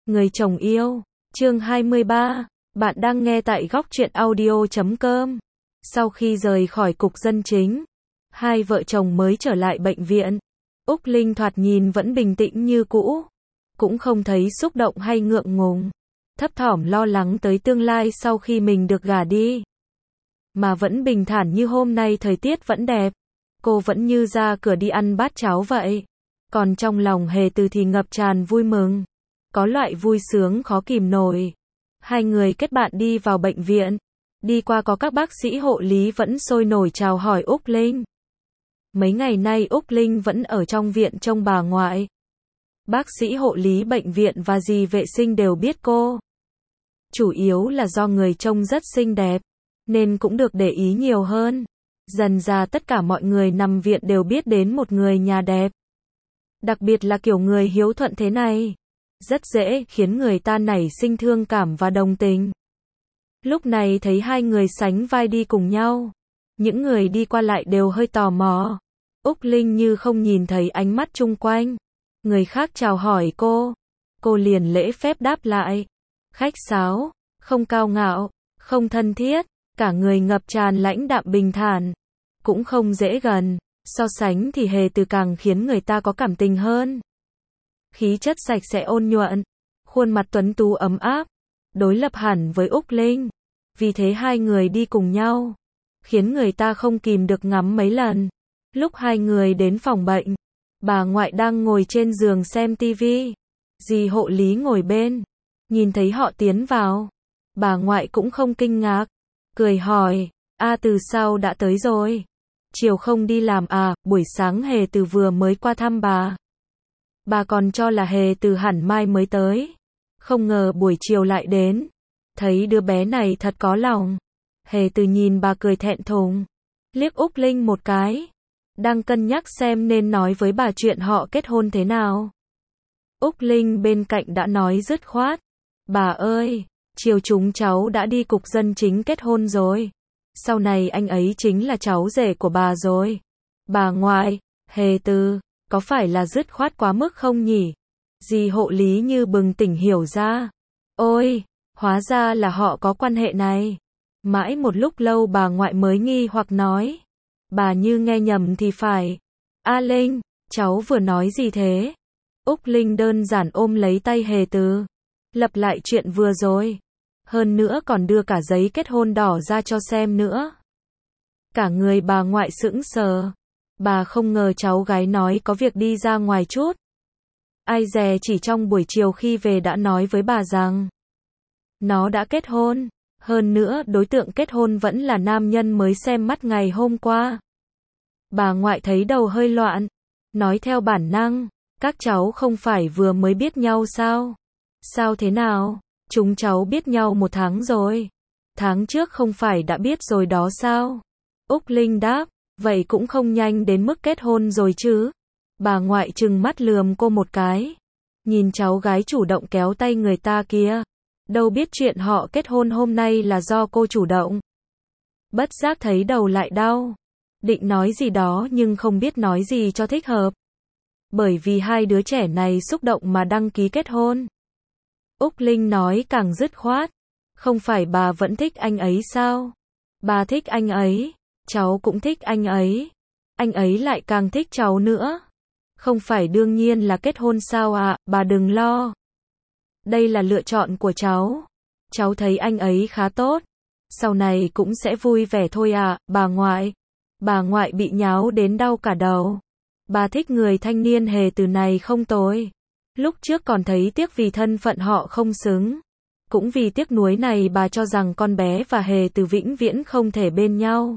Người chồng yêu, chương 23, bạn đang nghe tại góc truyện audio.com. Sau khi rời khỏi cục dân chính, hai vợ chồng mới trở lại bệnh viện. Úc Linh thoạt nhìn vẫn bình tĩnh như cũ, cũng không thấy xúc động hay ngượng ngùng, thấp thỏm lo lắng tới tương lai sau khi mình được gả đi. Mà vẫn bình thản như hôm nay, thời tiết vẫn đẹp, cô vẫn như ra cửa đi ăn bát cháo vậy. Còn trong lòng Hề Từ thì ngập tràn vui mừng, có loại vui sướng khó kìm nổi. Hai người kết bạn đi vào bệnh viện, đi qua có các bác sĩ hộ lý vẫn sôi nổi chào hỏi Úc Linh. Mấy ngày nay Úc Linh vẫn ở trong viện trông bà ngoại. Bác sĩ hộ lý bệnh viện và dì vệ sinh đều biết cô. Chủ yếu là do người trông rất xinh đẹp, nên cũng được để ý nhiều hơn. Dần ra tất cả mọi người nằm viện đều biết đến một người nhà đẹp. Đặc biệt là kiểu người hiếu thuận thế này, rất dễ khiến người ta nảy sinh thương cảm và đồng tình. Lúc này thấy hai người sánh vai đi cùng nhau, những người đi qua lại đều hơi tò mò. Úc Linh như không nhìn thấy ánh mắt chung quanh. Người khác chào hỏi cô liền lễ phép đáp lại. Khách sáo, không cao ngạo, không thân thiết, cả người ngập tràn lãnh đạm bình thản, cũng không dễ gần. So sánh thì Hề Từ càng khiến người ta có cảm tình hơn. Khí chất sạch sẽ ôn nhuận, khuôn mặt tuấn tú ấm áp, đối lập hẳn với Úc Linh. Vì thế hai người đi cùng nhau, khiến người ta không kìm được ngắm mấy lần. Lúc hai người đến phòng bệnh, bà ngoại đang ngồi trên giường xem tivi, dì hộ lý ngồi bên. Nhìn thấy họ tiến vào, bà ngoại cũng không kinh ngạc, cười hỏi, Từ sao đã tới rồi? Chiều không đi làm à? Buổi sáng Hề Từ vừa mới qua thăm bà. Bà còn cho là Hề Từ hẳn mai mới tới, không ngờ buổi chiều lại đến. Thấy đứa bé này thật có lòng. Hề Từ nhìn bà cười thẹn thùng, liếc Úc Linh một cái, đang cân nhắc xem nên nói với bà chuyện họ kết hôn thế nào. Úc Linh bên cạnh đã nói dứt khoát, bà ơi, chiều chúng cháu đã đi cục dân chính kết hôn rồi. Sau này anh ấy chính là cháu rể của bà rồi. Bà ngoại, Hề Từ, có phải là dứt khoát quá mức không nhỉ? Dì hộ lý như bừng tỉnh hiểu ra. Ôi, hóa ra là họ có quan hệ này. Mãi một lúc lâu bà ngoại mới nghi hoặc nói. Bà như nghe nhầm thì phải. Linh, cháu vừa nói gì thế? Úc Linh đơn giản ôm lấy tay Hề Từ, lặp lại chuyện vừa rồi. Hơn nữa còn đưa cả giấy kết hôn đỏ ra cho xem nữa. Cả người bà ngoại sững sờ. Bà không ngờ cháu gái nói có việc đi ra ngoài chút. Ai dè chỉ trong buổi chiều khi về đã nói với bà rằng nó đã kết hôn. Hơn nữa đối tượng kết hôn vẫn là nam nhân mới xem mắt ngày hôm qua. Bà ngoại thấy đầu hơi loạn, nói theo bản năng, các cháu không phải vừa mới biết nhau sao? Sao thế nào? Chúng cháu biết nhau 1 tháng rồi. Tháng trước không phải đã biết rồi đó sao? Úc Linh đáp, vậy cũng không nhanh đến mức kết hôn rồi chứ. Bà ngoại trừng mắt lườm cô một cái. Nhìn cháu gái chủ động kéo tay người ta kia. Đâu biết chuyện họ kết hôn hôm nay là do cô chủ động. Bất giác thấy đầu lại đau. Định nói gì đó nhưng không biết nói gì cho thích hợp. Bởi vì hai đứa trẻ này xúc động mà đăng ký kết hôn. Úc Linh nói càng dứt khoát. Không phải bà vẫn thích anh ấy sao? Bà thích anh ấy, cháu cũng thích anh ấy. Anh ấy lại càng thích cháu nữa. Không phải đương nhiên là kết hôn sao ạ? Bà đừng lo. Đây là lựa chọn của cháu. Cháu thấy anh ấy khá tốt. Sau này cũng sẽ vui vẻ thôi ạ, bà ngoại. Bà ngoại bị nháo đến đau cả đầu. Bà thích người thanh niên Hề Từ này không tồi. Lúc trước còn thấy tiếc vì thân phận họ không xứng. Cũng vì tiếc nuối này bà cho rằng con bé và Hề Từ vĩnh viễn không thể bên nhau.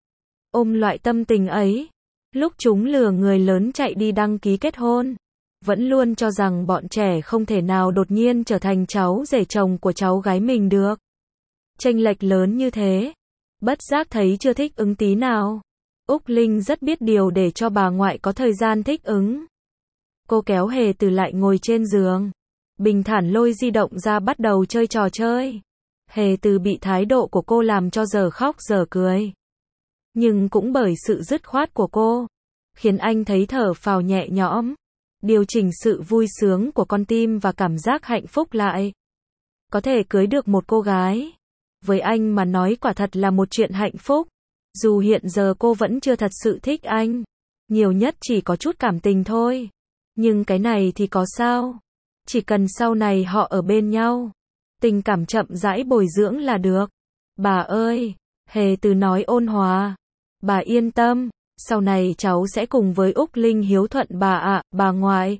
Ôm loại tâm tình ấy, lúc chúng lừa người lớn chạy đi đăng ký kết hôn, vẫn luôn cho rằng bọn trẻ không thể nào đột nhiên trở thành cháu rể chồng của cháu gái mình được. Chênh lệch lớn như thế, bất giác thấy chưa thích ứng tí nào. Úc Linh rất biết điều để cho bà ngoại có thời gian thích ứng. Cô kéo Hề Từ lại ngồi trên giường, bình thản lôi di động ra bắt đầu chơi trò chơi. Hề Từ bị thái độ của cô làm cho giờ khóc giờ cười. Nhưng cũng bởi sự dứt khoát của cô, khiến anh thấy thở phào nhẹ nhõm. điều chỉnh sự vui sướng của con tim và cảm giác hạnh phúc lại. Có thể cưới được một cô gái. Với anh mà nói quả thật là một chuyện hạnh phúc. Dù hiện giờ cô vẫn chưa thật sự thích anh. Nhiều nhất chỉ có chút cảm tình thôi. Nhưng cái này thì có sao? Chỉ cần sau này họ ở bên nhau. Tình cảm chậm rãi bồi dưỡng là được. Bà ơi, Hề Từ nói ôn hòa. Bà yên tâm, sau này cháu sẽ cùng với Úc Linh hiếu thuận bà ạ, bà ngoại.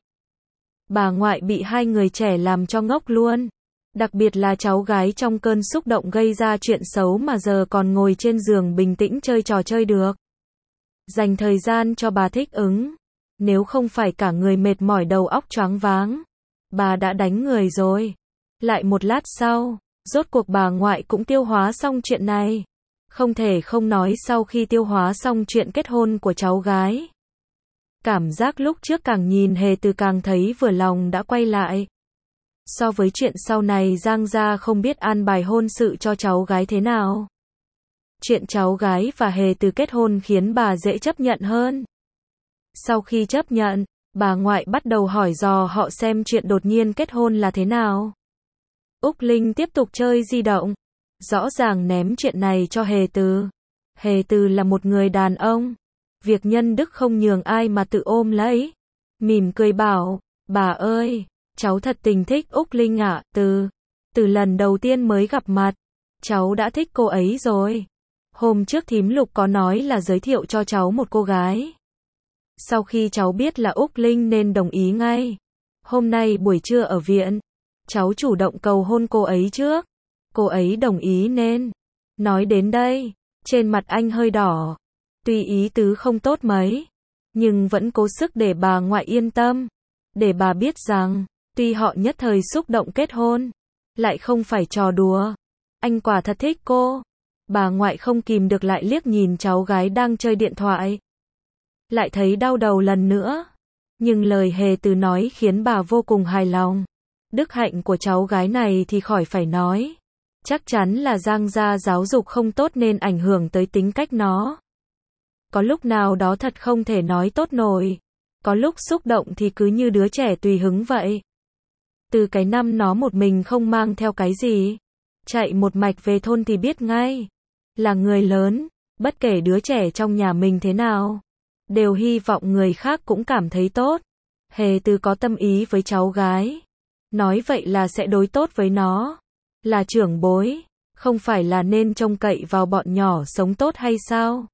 Bà ngoại bị hai người trẻ làm cho ngốc luôn. Đặc biệt là cháu gái trong cơn xúc động gây ra chuyện xấu mà giờ còn ngồi trên giường bình tĩnh chơi trò chơi được. Dành thời gian cho bà thích ứng. Nếu không phải cả người mệt mỏi đầu óc choáng váng. Bà đã đánh người rồi. Lại một lát sau, rốt cuộc bà ngoại cũng tiêu hóa xong chuyện này. Không thể không nói sau khi tiêu hóa xong chuyện kết hôn của cháu gái. Cảm giác lúc trước càng nhìn Hề Từ càng thấy vừa lòng đã quay lại. So với chuyện sau này Giang gia không biết an bài hôn sự cho cháu gái thế nào. Chuyện cháu gái và Hề Từ kết hôn khiến bà dễ chấp nhận hơn. Sau khi chấp nhận, bà ngoại bắt đầu hỏi dò họ xem chuyện đột nhiên kết hôn là thế nào. Úc Linh tiếp tục chơi di động. Rõ ràng ném chuyện này cho Hề Từ. Hề Từ là một người đàn ông. Việc nhân đức không nhường ai mà tự ôm lấy. Mỉm cười bảo, bà ơi, cháu thật tình thích Úc Linh ạ. Từ lần đầu tiên mới gặp mặt, cháu đã thích cô ấy rồi. Hôm trước thím Lục có nói là giới thiệu cho cháu một cô gái. Sau khi cháu biết là Úc Linh nên đồng ý ngay. Hôm nay buổi trưa ở viện, cháu chủ động cầu hôn cô ấy trước. Cô ấy đồng ý nên. Nói đến đây, trên mặt anh hơi đỏ. Tuy ý tứ không tốt mấy, nhưng vẫn cố sức để bà ngoại yên tâm. Để bà biết rằng, tuy họ nhất thời xúc động kết hôn, lại không phải trò đùa. Anh quả thật thích cô. Bà ngoại không kìm được lại liếc nhìn cháu gái đang chơi điện thoại. Lại thấy đau đầu lần nữa. Nhưng lời Hề Từ nói khiến bà vô cùng hài lòng. Đức hạnh của cháu gái này thì khỏi phải nói. Chắc chắn là Giang gia giáo dục không tốt nên ảnh hưởng tới tính cách nó. Có lúc nào đó thật không thể nói tốt nổi. Có lúc xúc động thì cứ như đứa trẻ tùy hứng vậy. Từ cái năm nó một mình không mang theo cái gì. Chạy một mạch về thôn thì biết ngay. Là người lớn, bất kể đứa trẻ trong nhà mình thế nào. Đều hy vọng người khác cũng cảm thấy tốt. Hề Từ có tâm ý với cháu gái. Nói vậy là sẽ đối tốt với nó. Là trưởng bối, không phải là nên trông cậy vào bọn nhỏ sống tốt hay sao?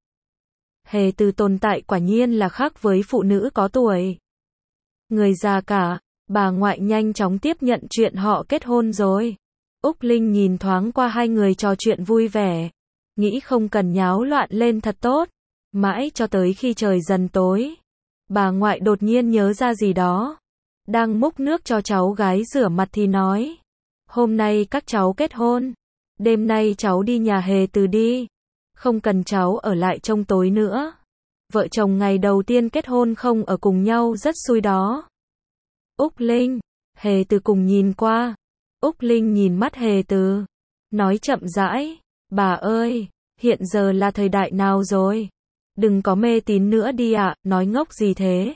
Hề Từ tồn tại quả nhiên là khác với phụ nữ có tuổi. Người già cả, bà ngoại nhanh chóng tiếp nhận chuyện họ kết hôn rồi. Úc Linh nhìn thoáng qua hai người trò chuyện vui vẻ. Nghĩ không cần nháo loạn lên thật tốt. Mãi cho tới khi trời dần tối. Bà ngoại đột nhiên nhớ ra gì đó. Đang múc nước cho cháu gái rửa mặt thì nói. Hôm nay các cháu kết hôn. Đêm nay cháu đi nhà Hề Từ đi. Không cần cháu ở lại trông tối nữa. Vợ chồng ngày đầu tiên kết hôn không ở cùng nhau rất xui đó. Úc Linh, Hề Từ cùng nhìn qua. Úc Linh nhìn mắt Hề Từ. Nói chậm rãi. Bà ơi, hiện giờ là thời đại nào rồi? Đừng có mê tín nữa đi ạ, nói ngốc gì thế?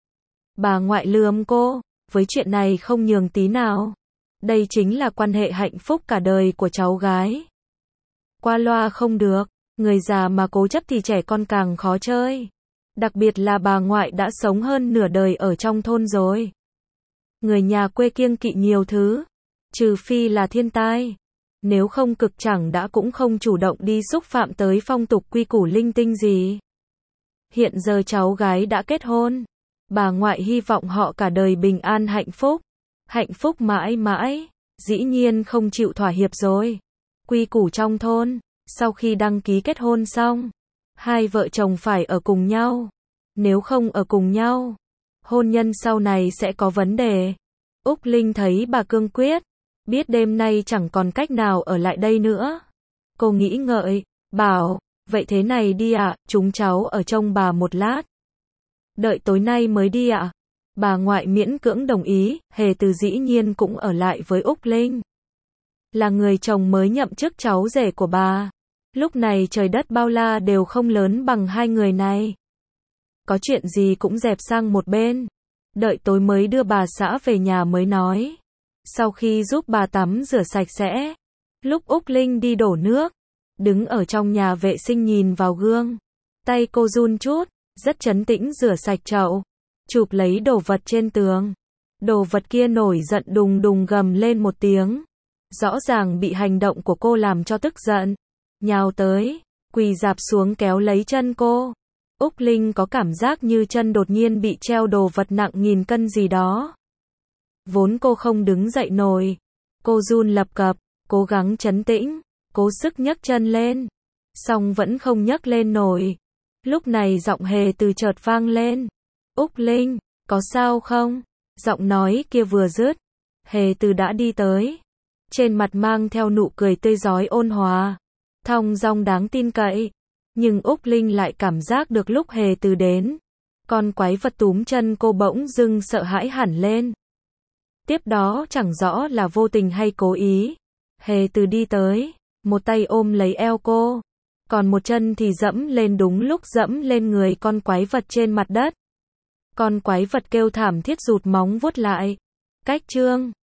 Bà ngoại lườm cô. Với chuyện này không nhường tí nào. Đây chính là quan hệ hạnh phúc cả đời của cháu gái. Qua loa không được. Người già mà cố chấp thì trẻ con càng khó chơi. Đặc biệt là bà ngoại đã sống hơn nửa đời ở trong thôn rồi. Người nhà quê kiêng kỵ nhiều thứ. Trừ phi là thiên tai. Nếu không cực chẳng đã cũng không chủ động đi xúc phạm tới phong tục quy củ linh tinh gì. Hiện giờ cháu gái đã kết hôn. Bà ngoại hy vọng họ cả đời bình an hạnh phúc. Hạnh phúc mãi mãi. Dĩ nhiên không chịu thỏa hiệp rồi. Quy củ trong thôn. Sau khi đăng ký kết hôn xong, hai vợ chồng phải ở cùng nhau. Nếu không ở cùng nhau, hôn nhân sau này sẽ có vấn đề. Úc Linh thấy bà cương quyết, biết đêm nay chẳng còn cách nào ở lại đây nữa. Cô nghĩ ngợi, bảo, vậy thế này đi ạ, chúng cháu ở trông bà một lát. Đợi tối nay mới đi ạ. Bà ngoại miễn cưỡng đồng ý, Hề Từ dĩ nhiên cũng ở lại với Úc Linh. Là người chồng mới nhậm chức cháu rể của bà. Lúc này trời đất bao la đều không lớn bằng hai người này. Có chuyện gì cũng dẹp sang một bên. đợi tối mới đưa bà xã về nhà mới nói. Sau khi giúp bà tắm rửa sạch sẽ, lúc Úc Linh đi đổ nước, đứng ở trong nhà vệ sinh nhìn vào gương, tay cô run chút, rất trấn tĩnh rửa sạch chậu, chụp lấy đồ vật trên tường. Đồ vật kia nổi giận đùng đùng gầm lên một tiếng. Rõ ràng bị hành động của cô làm cho tức giận. Nhào tới, quỳ rạp xuống kéo lấy chân cô. Úc Linh có cảm giác như chân đột nhiên bị treo đồ vật nặng nghìn cân gì đó. Vốn cô không đứng dậy nổi. Cô run lập cập, cố gắng trấn tĩnh, cố sức nhấc chân lên. Song vẫn không nhấc lên nổi. Lúc này giọng Hề Từ chợt vang lên. Úc Linh, có sao không? Giọng nói kia vừa dứt, Hề Từ đã đi tới. Trên mặt mang theo nụ cười tươi rói ôn hòa, thong dong đáng tin cậy. Nhưng Úc Linh lại cảm giác được lúc Hề Từ đến, con quái vật túm chân cô bỗng dưng sợ hãi hẳn lên. Tiếp đó chẳng rõ là vô tình hay cố ý, Hề Từ đi tới, một tay ôm lấy eo cô, còn một chân thì dẫm lên đúng lúc dẫm lên người con quái vật trên mặt đất. Con quái vật kêu thảm thiết rụt móng vuốt lại. Cách chương